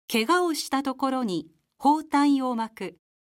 怪我をしたところに包帯を巻く。